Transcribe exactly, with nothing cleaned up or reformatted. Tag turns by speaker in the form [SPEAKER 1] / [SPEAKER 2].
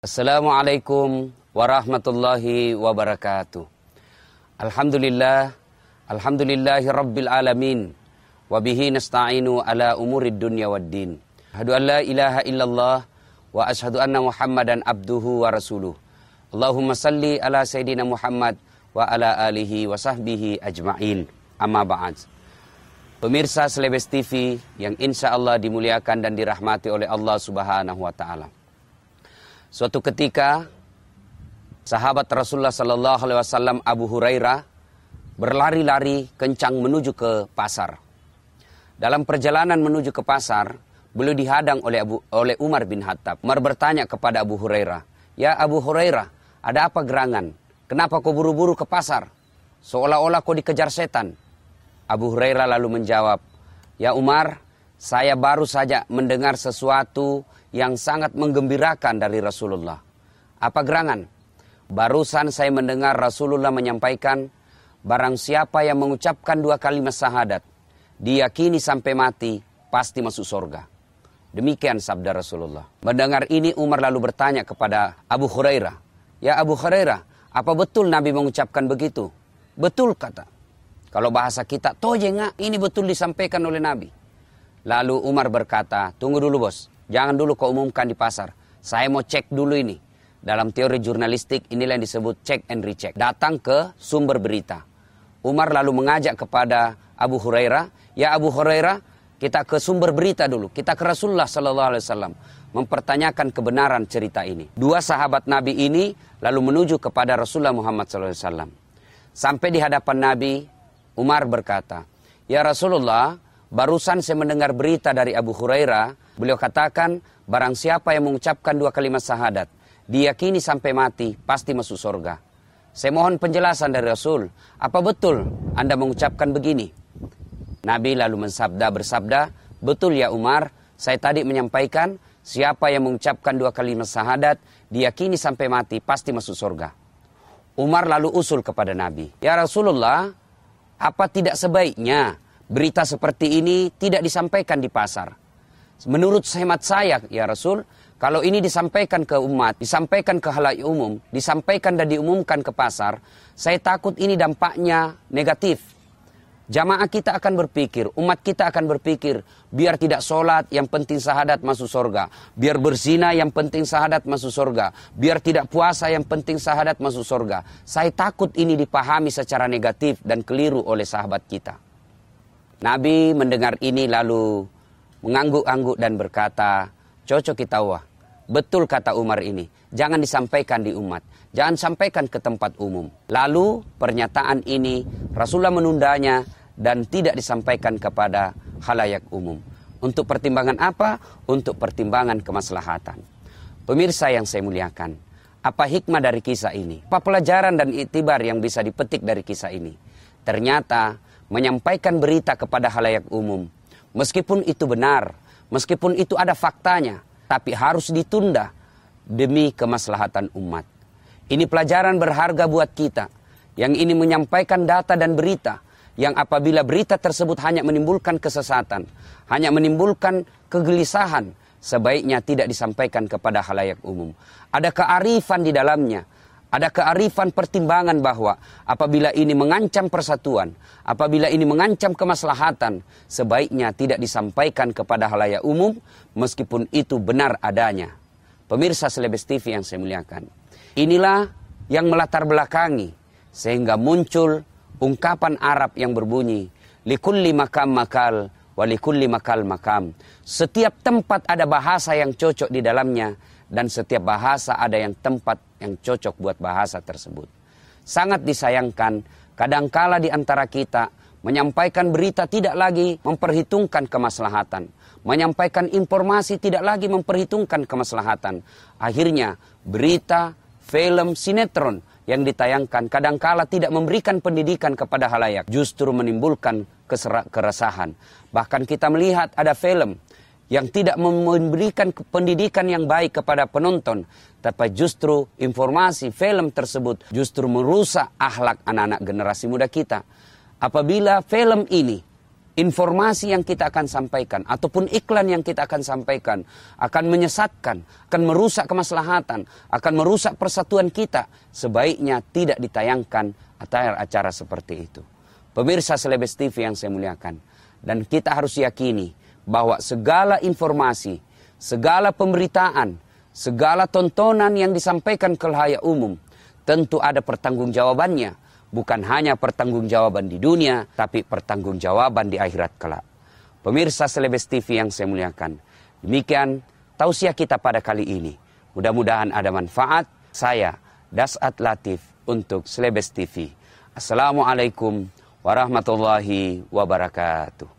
[SPEAKER 1] Assalamualaikum warahmatullahi wabarakatuh. Alhamdulillah, alhamdulillahi rabbil alamin. Wabihi nasta'inu ala umurid dunya waddin. Asyhadu an la ilaha illallah wa asyhadu anna Muhammadan abduhu wa rasuluh. Allahumma salli ala sayyidina Muhammad wa ala alihi wa sahbihi ajma'in. Amma ba'd. Pemirsa Selebes T V yang insya Allah dimuliakan dan dirahmati oleh Allah Subhanahu wa Ta'ala. Suatu ketika, sahabat Rasulullah Sallallahu Alaihi Wasallam Abu Hurairah berlari-lari kencang menuju ke pasar. Dalam perjalanan menuju ke pasar, beliau dihadang oleh Abu, oleh Umar bin Khattab. Umar bertanya kepada Abu Hurairah, "Ya Abu Hurairah, ada apa gerangan? Kenapa kau buru-buru ke pasar? Seolah-olah kau dikejar setan." Abu Hurairah lalu menjawab, "Ya Umar, saya baru saja mendengar sesuatu yang sangat menggembirakan dari Rasulullah." "Apa gerangan?" "Barusan saya mendengar Rasulullah menyampaikan, barang siapa yang mengucapkan dua kalimat syahadat, diyakini sampai mati, pasti masuk surga." Demikian sabda Rasulullah. Mendengar ini Umar lalu bertanya kepada Abu Hurairah, "Ya Abu Hurairah, apa betul Nabi mengucapkan begitu?" "Betul," kata. Kalau bahasa kita, tojenga, ini betul disampaikan oleh Nabi. Lalu Umar berkata, "Tunggu dulu bos, jangan dulu kau umumkan di pasar. Saya mau cek dulu ini." Dalam teori jurnalistik inilah yang disebut check and recheck. Datang ke sumber berita. Umar lalu mengajak kepada Abu Hurairah, "Ya Abu Hurairah, kita ke sumber berita dulu. Kita ke Rasulullah Sallallahu Alaihi Wasallam mempertanyakan kebenaran cerita ini." Dua sahabat Nabi ini lalu menuju kepada Rasulullah Muhammad Sallallahu Alaihi Wasallam. Sampai di hadapan Nabi, Umar berkata, "Ya Rasulullah, barusan saya mendengar berita dari Abu Hurairah. Beliau katakan, barang siapa yang mengucapkan dua kalimat syahadat, diyakini sampai mati, pasti masuk surga. Saya mohon penjelasan dari Rasul, apa betul Anda mengucapkan begini?" Nabi lalu mensabda bersabda, "Betul ya Umar, saya tadi menyampaikan, siapa yang mengucapkan dua kalimat syahadat, diyakini sampai mati, pasti masuk surga." Umar lalu usul kepada Nabi, "Ya Rasulullah, apa tidak sebaiknya berita seperti ini tidak disampaikan di pasar? Menurut hemat saya, ya Rasul, kalau ini disampaikan ke umat, disampaikan ke halayak umum, disampaikan dan diumumkan ke pasar, saya takut ini dampaknya negatif. Jamaah kita akan berpikir, umat kita akan berpikir, biar tidak sholat, yang penting syahadat masuk surga. Biar berzina, yang penting syahadat masuk surga. Biar tidak puasa, yang penting syahadat masuk surga. Saya takut ini dipahami secara negatif dan keliru oleh sahabat kita." Nabi mendengar ini lalu mengangguk-angguk dan berkata, "Cocok kita wah. Betul kata Umar ini. Jangan disampaikan di umat. Jangan sampaikan ke tempat umum." Lalu pernyataan ini Rasulullah menundanya dan tidak disampaikan kepada halayak umum. Untuk pertimbangan apa? Untuk pertimbangan kemaslahatan. Pemirsa yang saya muliakan, apa hikmah dari kisah ini? Apa pelajaran dan iktibar yang bisa dipetik dari kisah ini? Ternyata menyampaikan berita kepada halayak umum, meskipun itu benar, meskipun itu ada faktanya, tapi harus ditunda demi kemaslahatan umat. Ini pelajaran berharga buat kita yang ini menyampaikan data dan berita yang apabila berita tersebut hanya menimbulkan kesesatan, hanya menimbulkan kegelisahan, sebaiknya tidak disampaikan kepada halayak umum. Ada kearifan di dalamnya, ada kearifan pertimbangan bahwa apabila ini mengancam persatuan, apabila ini mengancam kemaslahatan, sebaiknya tidak disampaikan kepada halayak umum meskipun itu benar adanya. Pemirsa Selebes T V yang saya muliakan, inilah yang melatar belakangi sehingga muncul ungkapan Arab yang berbunyi, "Likulli makam makal, wa likulli makal makam." Setiap tempat ada bahasa yang cocok di dalamnya, dan setiap bahasa ada yang tempat yang cocok buat bahasa tersebut. Sangat disayangkan, kadangkala di antara kita menyampaikan berita tidak lagi memperhitungkan kemaslahatan. Menyampaikan informasi tidak lagi memperhitungkan kemaslahatan. Akhirnya berita, film, sinetron yang ditayangkan kadangkala tidak memberikan pendidikan kepada halayak, justru menimbulkan keresahan. Bahkan kita melihat ada film yang tidak memberikan pendidikan yang baik kepada penonton, tapi justru informasi film tersebut justru merusak akhlak anak-anak generasi muda kita. Apabila film ini informasi yang kita akan sampaikan ataupun iklan yang kita akan sampaikan akan menyesatkan, akan merusak kemaslahatan, akan merusak persatuan kita, sebaiknya tidak ditayangkan acara-acara seperti itu. Pemirsa Celebes T V yang saya muliakan, dan kita harus yakini bahwa segala informasi, segala pemberitaan, segala tontonan yang disampaikan ke khalayak umum tentu ada pertanggungjawabannya. Bukan hanya pertanggungjawaban di dunia, tapi pertanggungjawaban di akhirat kelak. Pemirsa Celebes T V yang saya muliakan, demikian tausiah kita pada kali ini. Mudah-mudahan ada manfaat. Saya, Das'at Latif untuk Celebes T V. Assalamualaikum warahmatullahi wabarakatuh.